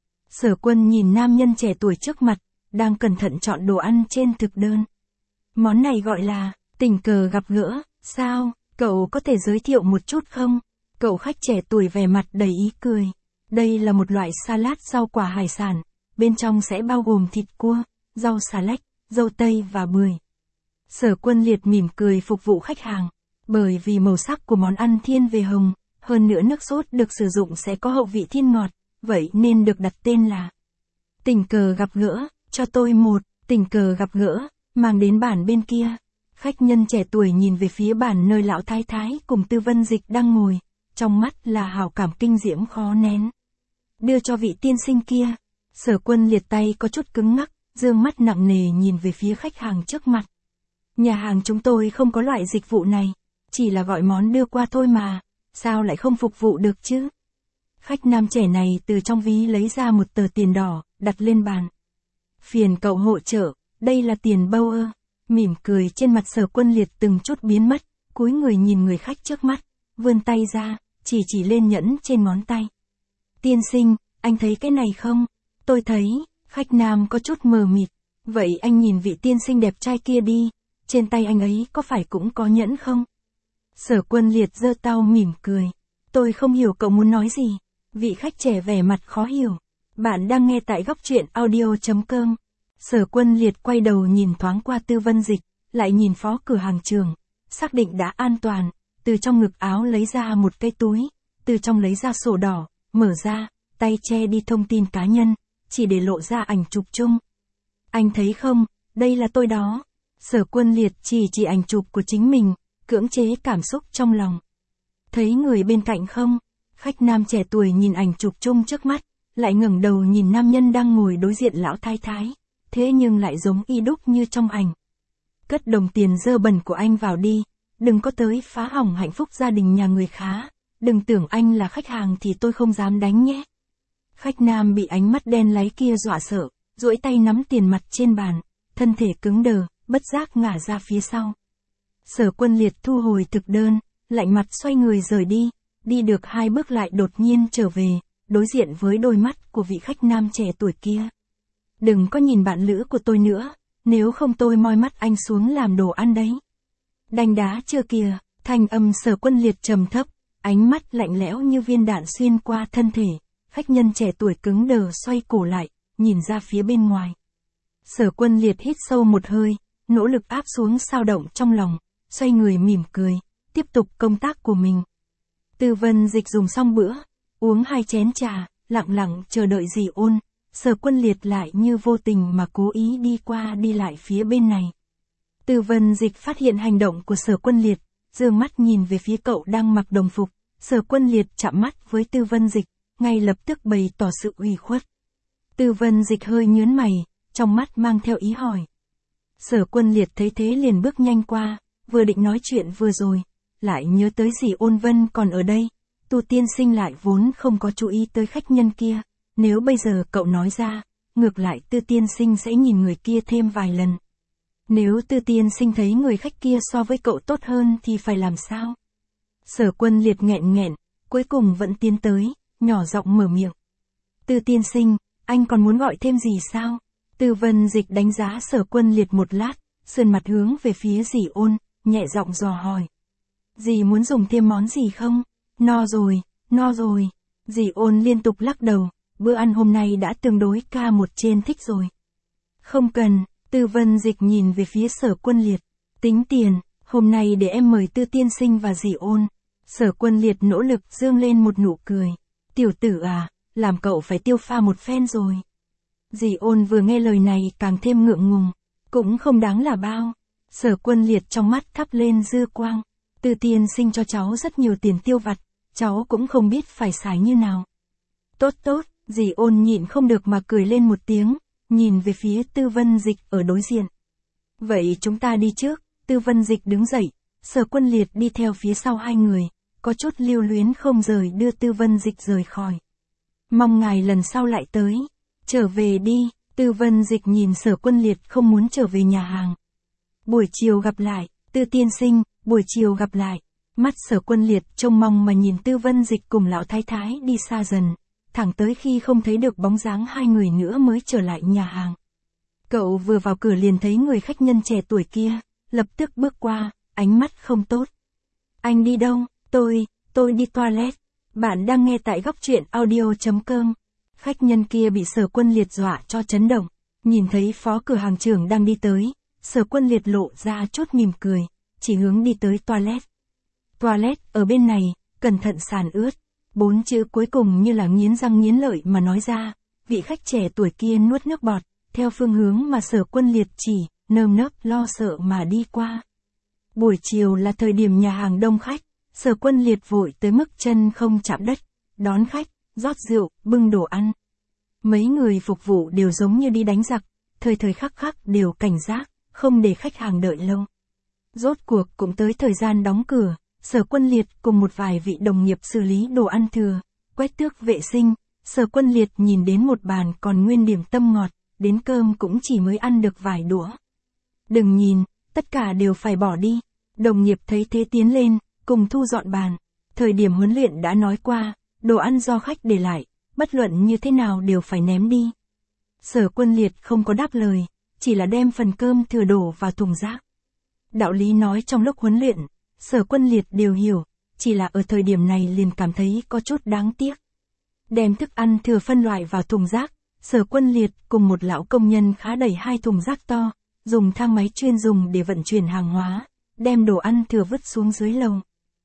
Sở Quân nhìn nam nhân trẻ tuổi trước mặt, đang cẩn thận chọn đồ ăn trên thực đơn. Món này gọi là, tình cờ gặp gỡ, sao, cậu có thể giới thiệu một chút không? Cậu khách trẻ tuổi vẻ mặt đầy ý cười. Đây là một loại salad rau quả hải sản, bên trong sẽ bao gồm thịt cua, rau xà lách, dâu tây và bưởi. Sở Quân Liệt mỉm cười phục vụ khách hàng, bởi vì màu sắc của món ăn thiên về hồng, hơn nữa nước sốt được sử dụng sẽ có hậu vị thiên ngọt, vậy nên được đặt tên là tình cờ gặp gỡ, cho tôi một, tình cờ gặp gỡ, mang đến bàn bên kia. Khách nhân trẻ tuổi nhìn về phía bàn nơi lão thái thái cùng Tư Vân Dịch đang ngồi, trong mắt là hào cảm kinh diễm khó nén. Đưa cho vị tiên sinh kia. Sở Quân Liệt tay có chút cứng ngắc, dương mắt nặng nề nhìn về phía khách hàng trước mặt. Nhà hàng chúng tôi không có loại dịch vụ này, chỉ là gọi món đưa qua thôi mà, sao lại không phục vụ được chứ? Khách nam trẻ này từ trong ví lấy ra một tờ tiền đỏ, đặt lên bàn. Phiền cậu hỗ trợ, đây là tiền Bauer. Mỉm cười trên mặt Sở Quân Liệt từng chút biến mất, cúi người nhìn người khách trước mắt, vươn tay ra, chỉ lên nhẫn trên ngón tay. Tiên sinh, anh thấy cái này không? Tôi thấy, khách nam có chút mờ mịt. Vậy anh nhìn vị tiên sinh đẹp trai kia đi, trên tay anh ấy có phải cũng có nhẫn không? Sở Quân Liệt giơ tay mỉm cười. Tôi không hiểu cậu muốn nói gì. Vị khách trẻ vẻ mặt khó hiểu. Bạn đang nghe tại góc truyện audio.com. Sở Quân Liệt quay đầu nhìn thoáng qua Tư Vân Dịch, lại nhìn phó cửa hàng trưởng, xác định đã an toàn, từ trong ngực áo lấy ra một cái túi, từ trong lấy ra sổ đỏ, mở ra, tay che đi thông tin cá nhân, chỉ để lộ ra ảnh chụp chung. Anh thấy không, đây là tôi đó. Sở Quân Liệt chỉ ảnh chụp của chính mình, cưỡng chế cảm xúc trong lòng. Thấy người bên cạnh không? Khách nam trẻ tuổi nhìn ảnh chụp chung trước mắt, lại ngẩng đầu nhìn nam nhân đang ngồi đối diện lão thái thái, thế nhưng lại giống y đúc như trong ảnh. Cất đồng tiền dơ bẩn của anh vào đi, đừng có tới phá hỏng hạnh phúc gia đình nhà người khá, đừng tưởng anh là khách hàng thì tôi không dám đánh nhé. Khách nam bị ánh mắt đen láy kia dọa sợ, duỗi tay nắm tiền mặt trên bàn, thân thể cứng đờ, bất giác ngả ra phía sau. Sở Quân Liệt thu hồi thực đơn, lạnh mặt xoay người rời đi được 2 bước lại đột nhiên trở về, đối diện với đôi mắt của vị khách nam trẻ tuổi kia. Đừng có nhìn bạn lữ của tôi nữa, nếu không tôi moi mắt anh xuống làm đồ ăn đấy. Đanh đá chưa kìa, thanh âm Sở Quân Liệt trầm thấp, ánh mắt lạnh lẽo như viên đạn xuyên qua thân thể, khách nhân trẻ tuổi cứng đờ xoay cổ lại, nhìn ra phía bên ngoài. Sở Quân Liệt hít sâu một hơi, nỗ lực áp xuống xao động trong lòng, xoay người mỉm cười, tiếp tục công tác của mình. Tư Vân Dịch dùng xong bữa, uống 2 chén trà, lặng lặng chờ đợi dì Ôn. Sở Quân Liệt lại như vô tình mà cố ý đi qua đi lại phía bên này. Tư Vân Dịch phát hiện hành động của Sở Quân Liệt, dương mắt nhìn về phía cậu đang mặc đồng phục. Sở Quân Liệt chạm mắt với Tư Vân Dịch, ngay lập tức bày tỏ sự ủy khuất. Tư Vân Dịch hơi nhướng mày, trong mắt mang theo ý hỏi. Sở Quân Liệt thấy thế liền bước nhanh qua, vừa định nói chuyện vừa rồi, lại nhớ tới dì Ôn Vân còn ở đây. Tu tiên sinh lại vốn không có chú ý tới khách nhân kia. Nếu bây giờ cậu nói ra, ngược lại Tư tiên sinh sẽ nhìn người kia thêm vài lần. Nếu Tư tiên sinh thấy người khách kia so với cậu tốt hơn thì phải làm sao? Sở Quân Liệt nghẹn, cuối cùng vẫn tiến tới, nhỏ giọng mở miệng. Tư tiên sinh, anh còn muốn gọi thêm gì sao? Tư Vân Dịch đánh giá Sở Quân Liệt một lát, sườn mặt hướng về phía dì Ôn, nhẹ giọng dò hỏi. Dì muốn dùng thêm món gì không? No rồi. Dì Ôn liên tục lắc đầu. Bữa ăn hôm nay đã tương đối ca một trên thích rồi. Không cần, Tư Vân Dịch nhìn về phía Sở Quân Liệt. Tính tiền, hôm nay để em mời Tư tiên sinh và dì Ôn. Sở Quân Liệt nỗ lực dương lên một nụ cười. Tiểu tử à, làm cậu phải tiêu pha một phen rồi. Dì Ôn vừa nghe lời này càng thêm ngượng ngùng. Cũng không đáng là bao. Sở Quân Liệt trong mắt thắp lên dư quang. Tư tiên sinh cho cháu rất nhiều tiền tiêu vặt, cháu cũng không biết phải xài như nào. Tốt. Dì Ôn nhịn không được mà cười lên một tiếng, nhìn về phía Tư Vân Dịch ở đối diện. Vậy chúng ta đi trước. Tư Vân Dịch đứng dậy, Sở Quân Liệt đi theo phía sau hai người, có chút lưu luyến không rời đưa Tư Vân Dịch rời khỏi. Mong ngài lần sau lại tới. Trở về đi. Tư Vân Dịch nhìn Sở Quân Liệt không muốn trở về nhà hàng. Buổi chiều gặp lại, Tư tiên sinh, buổi chiều gặp lại. Mắt Sở Quân Liệt trông mong mà nhìn Tư Vân Dịch cùng lão thái thái đi xa dần. Thẳng tới khi không thấy được bóng dáng hai người nữa mới trở lại nhà hàng. Cậu vừa vào cửa liền thấy người khách nhân trẻ tuổi kia, lập tức bước qua, ánh mắt không tốt. Anh đi đâu? Tôi đi toilet. Bạn đang nghe tại góc truyện audio.com. Khách nhân kia bị Sở Quân Liệt dọa cho chấn động. Nhìn thấy phó cửa hàng trưởng đang đi tới, Sở Quân Liệt lộ ra chút mỉm cười, chỉ hướng đi tới toilet. Toilet ở bên này, cẩn thận sàn ướt. 4 chữ cuối cùng như là nghiến răng nghiến lợi mà nói ra, vị khách trẻ tuổi kia nuốt nước bọt, theo phương hướng mà Sở Quân Liệt chỉ, nơm nớp lo sợ mà đi qua. Buổi chiều là thời điểm nhà hàng đông khách, Sở Quân Liệt vội tới mức chân không chạm đất, đón khách, rót rượu, bưng đồ ăn. Mấy người phục vụ đều giống như đi đánh giặc, thời thời khắc khắc đều cảnh giác, không để khách hàng đợi lâu. Rốt cuộc cũng tới thời gian đóng cửa, Sở Quân Liệt cùng một vài vị đồng nghiệp xử lý đồ ăn thừa, quét tước vệ sinh. Sở Quân Liệt nhìn đến một bàn còn nguyên điểm tâm ngọt, đến cơm cũng chỉ mới ăn được vài đũa. Đừng nhìn, tất cả đều phải bỏ đi. Đồng nghiệp thấy thế tiến lên, cùng thu dọn bàn. Thời điểm huấn luyện đã nói qua, đồ ăn do khách để lại, bất luận như thế nào đều phải ném đi. Sở Quân Liệt không có đáp lời, chỉ là đem phần cơm thừa đổ vào thùng rác. Đạo lý nói trong lúc huấn luyện, Sở Quân Liệt đều hiểu, chỉ là ở thời điểm này liền cảm thấy có chút đáng tiếc. Đem thức ăn thừa phân loại vào thùng rác, Sở Quân Liệt cùng một lão công nhân khá đẩy 2 thùng rác to, dùng thang máy chuyên dùng để vận chuyển hàng hóa, đem đồ ăn thừa vứt xuống dưới lầu.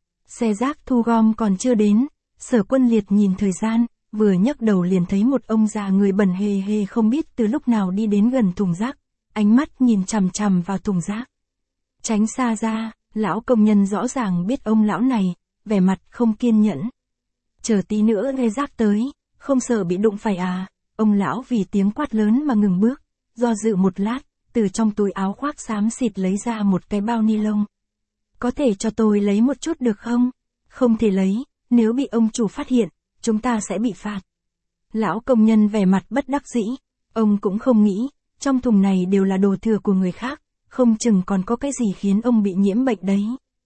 Xe rác thu gom còn chưa đến, Sở Quân Liệt nhìn thời gian, vừa nhấc đầu liền thấy một ông già người bẩn hề hề không biết từ lúc nào đi đến gần thùng rác, ánh mắt nhìn chằm chằm vào thùng rác. Tránh xa ra, lão công nhân rõ ràng biết ông lão này, vẻ mặt không kiên nhẫn. Chờ tí nữa nghe rác tới, không sợ bị đụng phải à, ông lão vì tiếng quát lớn mà ngừng bước, do dự một lát, từ trong túi áo khoác xám xịt lấy ra một cái bao ni lông. Có thể cho tôi lấy một chút được không? Không thể lấy, nếu bị ông chủ phát hiện, chúng ta sẽ bị phạt. Lão công nhân vẻ mặt bất đắc dĩ, ông cũng không nghĩ, trong thùng này đều là đồ thừa của người khác, không chừng còn có cái gì khiến ông bị nhiễm bệnh đấy.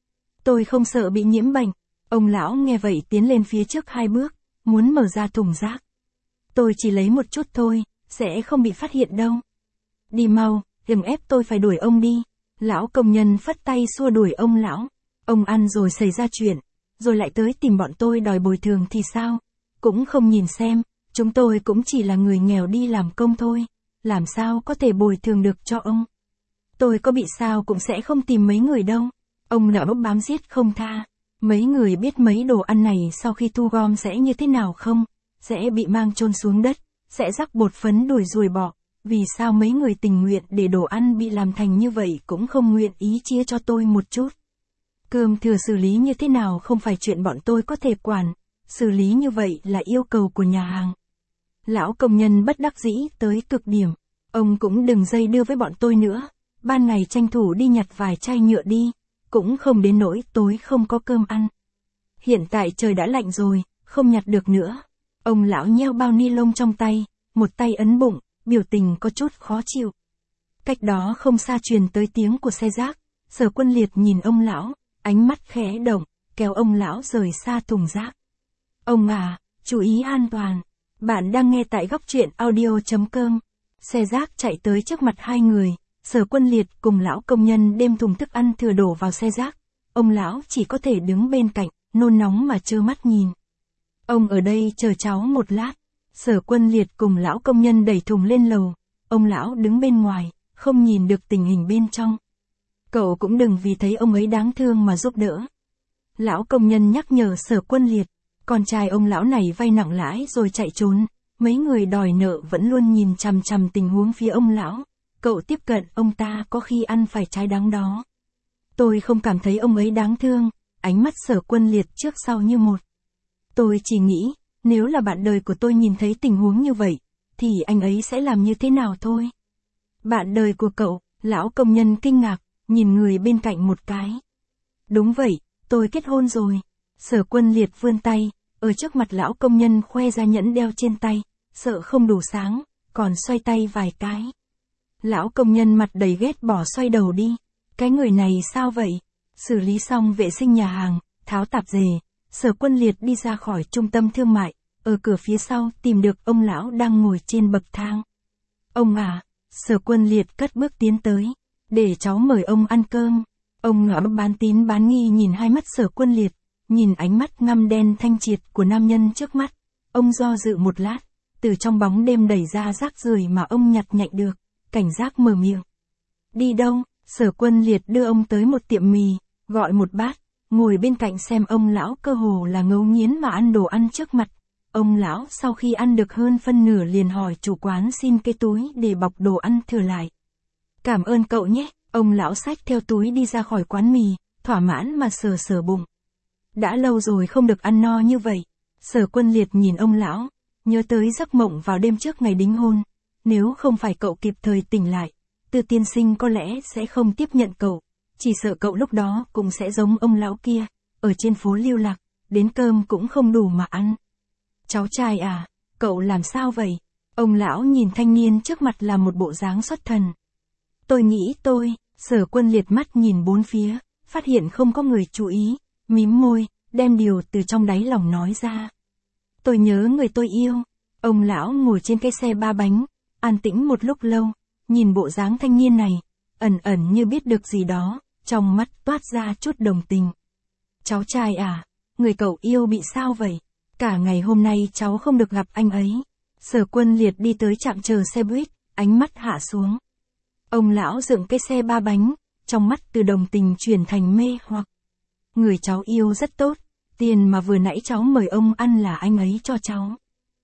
Tôi không sợ bị nhiễm bệnh. Ông lão nghe vậy tiến lên phía trước 2 bước, muốn mở ra thùng rác. Tôi chỉ lấy một chút thôi, sẽ không bị phát hiện đâu. Đi mau, đừng ép tôi phải đuổi ông đi. Lão công nhân phất tay xua đuổi ông lão. Ông ăn rồi xảy ra chuyện, rồi lại tới tìm bọn tôi đòi bồi thường thì sao? Cũng không nhìn xem, chúng tôi cũng chỉ là người nghèo đi làm công thôi. Làm sao có thể bồi thường được cho ông? Tôi có bị sao cũng sẽ không tìm mấy người đâu. Ông lão bám giết không tha. Mấy người biết mấy đồ ăn này sau khi thu gom sẽ như thế nào không? Sẽ bị mang chôn xuống đất, sẽ rắc bột phấn đuổi ruồi bọ. Vì sao mấy người tình nguyện để đồ ăn bị làm thành như vậy cũng không nguyện ý chia cho tôi một chút? Cơm thừa xử lý như thế nào không phải chuyện bọn tôi có thể quản, xử lý như vậy là yêu cầu của nhà hàng. Lão công nhân bất đắc dĩ tới cực điểm, ông cũng đừng dây đưa với bọn tôi nữa, ban ngày tranh thủ đi nhặt vài chai nhựa đi, cũng không đến nỗi tối không có cơm ăn. Hiện tại trời đã lạnh rồi, không nhặt được nữa. Ông lão nheo bao ni lông trong tay, một tay ấn bụng, biểu tình có chút khó chịu. Cách đó không xa truyền tới tiếng của xe rác, Sở Quân Liệt nhìn ông lão, ánh mắt khẽ động, kéo ông lão rời xa thùng rác. Ông à, chú ý an toàn. Bạn đang nghe tại góc truyện audio.com. Xe rác chạy tới trước mặt 2 người, Sở Quân Liệt cùng lão công nhân đem thùng thức ăn thừa đổ vào xe rác. Ông lão chỉ có thể đứng bên cạnh, nôn nóng mà trơ mắt nhìn. Ông ở đây chờ cháu một lát. Sở Quân Liệt cùng lão công nhân đẩy thùng lên lầu. Ông lão đứng bên ngoài, không nhìn được tình hình bên trong. Cậu cũng đừng vì thấy ông ấy đáng thương mà giúp đỡ. Lão công nhân nhắc nhở Sở Quân Liệt. Con trai ông lão này vay nặng lãi rồi chạy trốn. Mấy người đòi nợ vẫn luôn nhìn chằm chằm tình huống phía ông lão. Cậu tiếp cận ông ta có khi ăn phải trái đắng đó. Tôi không cảm thấy ông ấy đáng thương. Ánh mắt Sở Quân Liệt trước sau như một. Tôi chỉ nghĩ, nếu là bạn đời của tôi nhìn thấy tình huống như vậy, thì anh ấy sẽ làm như thế nào thôi. Bạn đời của cậu, lão công nhân kinh ngạc, nhìn người bên cạnh một cái. Đúng vậy, tôi kết hôn rồi. Sở Quân Liệt vươn tay, ở trước mặt lão công nhân khoe ra nhẫn đeo trên tay, sợ không đủ sáng, còn xoay tay vài cái. Lão công nhân mặt đầy ghét bỏ xoay đầu đi. Cái người này sao vậy? Xử lý xong vệ sinh nhà hàng, tháo tạp dề, Sở Quân Liệt đi ra khỏi trung tâm thương mại, ở cửa phía sau tìm được ông lão đang ngồi trên bậc thang. Ông à, Sở Quân Liệt cất bước tiến tới, để cháu mời ông ăn cơm. Ông ngỡ bán tín bán nghi nhìn hai mắt Sở Quân Liệt, nhìn ánh mắt ngăm đen thanh triệt của nam nhân trước mắt. Ông do dự một lát, từ trong bóng đêm đẩy ra rác rưởi mà ông nhặt nhạnh được, cảnh giác mở miệng. Đi đâu? Sở Quân Liệt đưa ông tới một tiệm mì, gọi một bát, ngồi bên cạnh xem ông lão cơ hồ là ngấu nghiến mà ăn đồ ăn trước mặt. Ông lão sau khi ăn được hơn phân nửa liền hỏi chủ quán xin cái túi để bọc đồ ăn thừa lại. Cảm ơn cậu nhé, ông lão xách theo túi đi ra khỏi quán mì, thỏa mãn mà sờ sờ bụng. Đã lâu rồi không được ăn no như vậy. Sở Quân Liệt nhìn ông lão, nhớ tới giấc mộng vào đêm trước ngày đính hôn. nếu không phải cậu kịp thời tỉnh lại, Tư tiên sinh có lẽ sẽ không tiếp nhận cậu, chỉ sợ cậu lúc đó cũng sẽ giống ông lão kia, ở trên phố lưu lạc, đến cơm cũng không đủ mà ăn. Cháu trai à, cậu làm sao vậy? Ông lão nhìn thanh niên trước mặt là một bộ dáng xuất thần. Tôi nghĩ Sở Quân liệt mắt nhìn bốn phía, phát hiện không có người chú ý, mím môi, đem điều từ trong đáy lòng nói ra. Tôi nhớ người tôi yêu. Ông lão ngồi trên cái xe ba bánh, an tĩnh một lúc lâu, nhìn bộ dáng thanh niên này, ẩn ẩn như biết được gì đó, trong mắt toát ra chút đồng tình. Cháu trai à, người cậu yêu bị sao vậy? Cả ngày hôm nay cháu không được gặp anh ấy. Sở Quân liệt đi tới trạm chờ xe buýt, ánh mắt hạ xuống. Ông lão dựng cái xe ba bánh, trong mắt từ đồng tình chuyển thành mê hoặc. Người cháu yêu rất tốt, tiền mà vừa nãy cháu mời ông ăn là anh ấy cho cháu.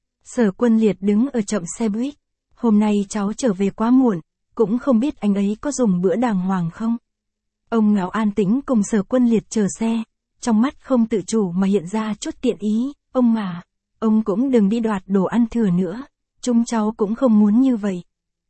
Sở Quân liệt đứng ở trạm xe buýt. Hôm nay cháu trở về quá muộn, cũng không biết anh ấy có dùng bữa đàng hoàng không. Ông lão an tĩnh cùng Sở Quân liệt chờ xe, trong mắt không tự chủ mà hiện ra chút tiện ý. Ông mà, ông cũng đừng đi đoạt đồ ăn thừa nữa, chúng cháu cũng không muốn như vậy.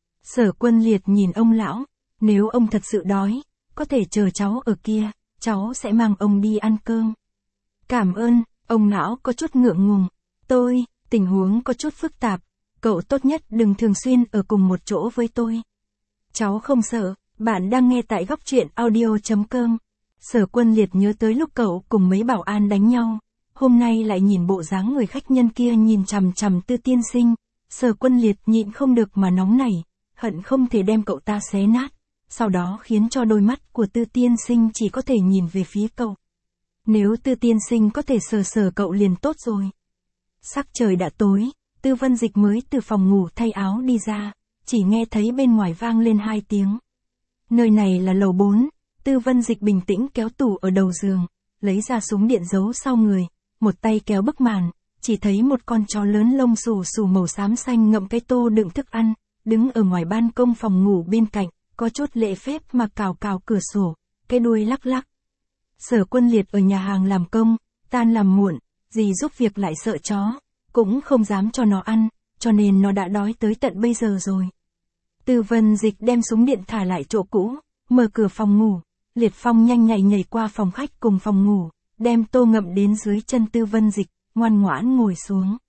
Sở Quân liệt nhìn ông lão, nếu ông thật sự đói, có thể chờ cháu ở kia, cháu sẽ mang ông đi ăn cơm. Cảm ơn, ông lão có chút ngượng ngùng. Tình huống có chút phức tạp, cậu tốt nhất đừng thường xuyên ở cùng một chỗ với tôi. Cháu không sợ, bạn đang nghe tại góc truyện audio.com. Sở Quân liệt nhớ tới lúc cậu cùng mấy bảo an đánh nhau, hôm nay lại nhìn bộ dáng người khách nhân kia nhìn chằm chằm Tư tiên sinh, Sở Quân liệt nhịn không được mà nóng nảy, hận không thể đem cậu ta xé nát, sau đó khiến cho đôi mắt của Tư tiên sinh chỉ có thể nhìn về phía cậu. Nếu Tư tiên sinh có thể sờ cậu liền tốt rồi. Sắc trời đã tối, Tư Vân Dịch mới từ phòng ngủ thay áo đi ra, chỉ nghe thấy bên ngoài vang lên 2 tiếng. Nơi này là lầu 4, Tư Vân Dịch bình tĩnh kéo tủ ở đầu giường, lấy ra súng điện giấu sau người, một tay kéo bức màn, chỉ thấy một con chó lớn lông xù xù màu xám xanh ngậm cái tô đựng thức ăn, đứng ở ngoài ban công phòng ngủ bên cạnh, có chút lễ phép mà cào cào cửa sổ, cái đuôi lắc lắc. Sở Quân liệt ở nhà hàng làm công, tan làm muộn, gì giúp việc lại sợ chó, cũng không dám cho nó ăn, cho nên nó đã đói tới tận bây giờ rồi. Tư Vân Dịch đem súng điện thả lại chỗ cũ, mở cửa phòng ngủ, Liệt Phong nhanh nhảy qua phòng khách cùng phòng ngủ, đem tô ngậm đến dưới chân Tư Vân Dịch, ngoan ngoãn ngồi xuống.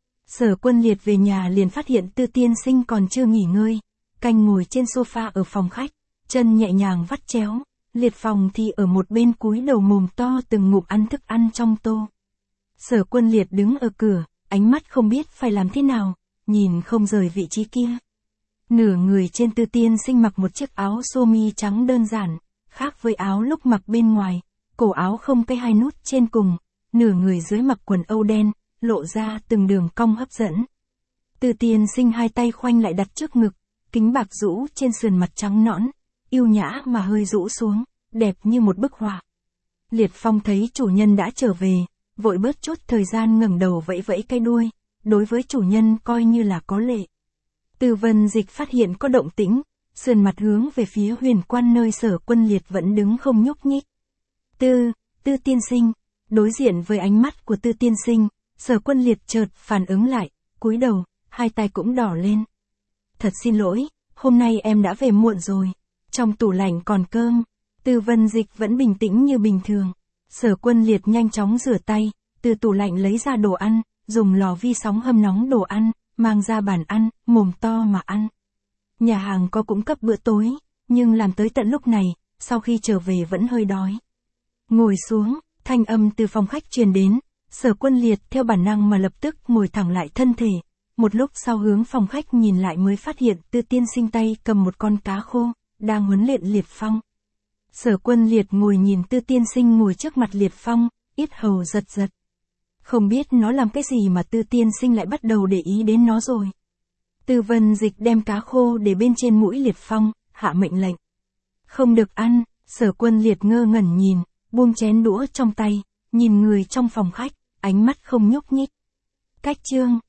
Sở Quân liệt về nhà liền phát hiện Tư tiên sinh còn chưa nghỉ ngơi, canh ngồi trên sofa ở phòng khách, chân nhẹ nhàng vắt chéo, Liệt Phong thì ở một bên cúi đầu mồm to từng ngụm ăn thức ăn trong tô. Sở Quân liệt đứng ở cửa, ánh mắt không biết phải làm thế nào, nhìn không rời vị trí kia. Nửa người trên Tư tiên sinh mặc một chiếc áo sơ mi trắng đơn giản, khác với áo lúc mặc bên ngoài, cổ áo không cái hai nút trên cùng, nửa người dưới mặc quần âu đen, lộ ra từng đường cong hấp dẫn. Tư tiên sinh hai tay khoanh lại đặt trước ngực, kính bạc rũ trên sườn mặt trắng nõn, yêu nhã mà hơi rũ xuống, đẹp như một bức họa. Liệt Phong thấy chủ nhân đã trở về, vội bớt chút thời gian ngẩng đầu vẫy vẫy cái đuôi, đối với chủ nhân coi như là có lệ. Tư Vân Dịch phát hiện có động tĩnh, sườn mặt hướng về phía huyền quan nơi Sở Quân liệt vẫn đứng không nhúc nhích. Tư tiên sinh, đối diện với ánh mắt của Tư tiên sinh, Sở Quân liệt chợt phản ứng lại, cúi đầu, hai tay cũng đỏ lên. Thật xin lỗi, hôm nay em đã về muộn rồi, trong tủ lạnh còn cơm. Tư Vân Dịch vẫn bình tĩnh như bình thường. Sở Quân liệt nhanh chóng rửa tay, từ tủ lạnh lấy ra đồ ăn, dùng lò vi sóng hâm nóng đồ ăn, mang ra bàn ăn, mồm to mà ăn. Nhà hàng có cung cấp bữa tối, nhưng làm tới tận lúc này, sau khi trở về vẫn hơi đói. Ngồi xuống, thanh âm từ phòng khách truyền đến, Sở Quân liệt theo bản năng mà lập tức ngồi thẳng lại thân thể. Một lúc sau hướng phòng khách nhìn lại mới phát hiện Tư tiên sinh tay cầm một con cá khô, đang huấn luyện Liệt Phong. Sở Quân liệt ngồi nhìn Tư tiên sinh ngồi trước mặt Liệt Phong, yết hầu giật giật. Không biết nó làm cái gì mà Tư tiên sinh lại bắt đầu để ý đến nó rồi. Tư Vân Dịch đem cá khô để bên trên mũi Liệt Phong, hạ mệnh lệnh. Không được ăn. Sở Quân liệt ngơ ngẩn nhìn, buông chén đũa trong tay, nhìn người trong phòng khách, ánh mắt không nhúc nhích. Cách chương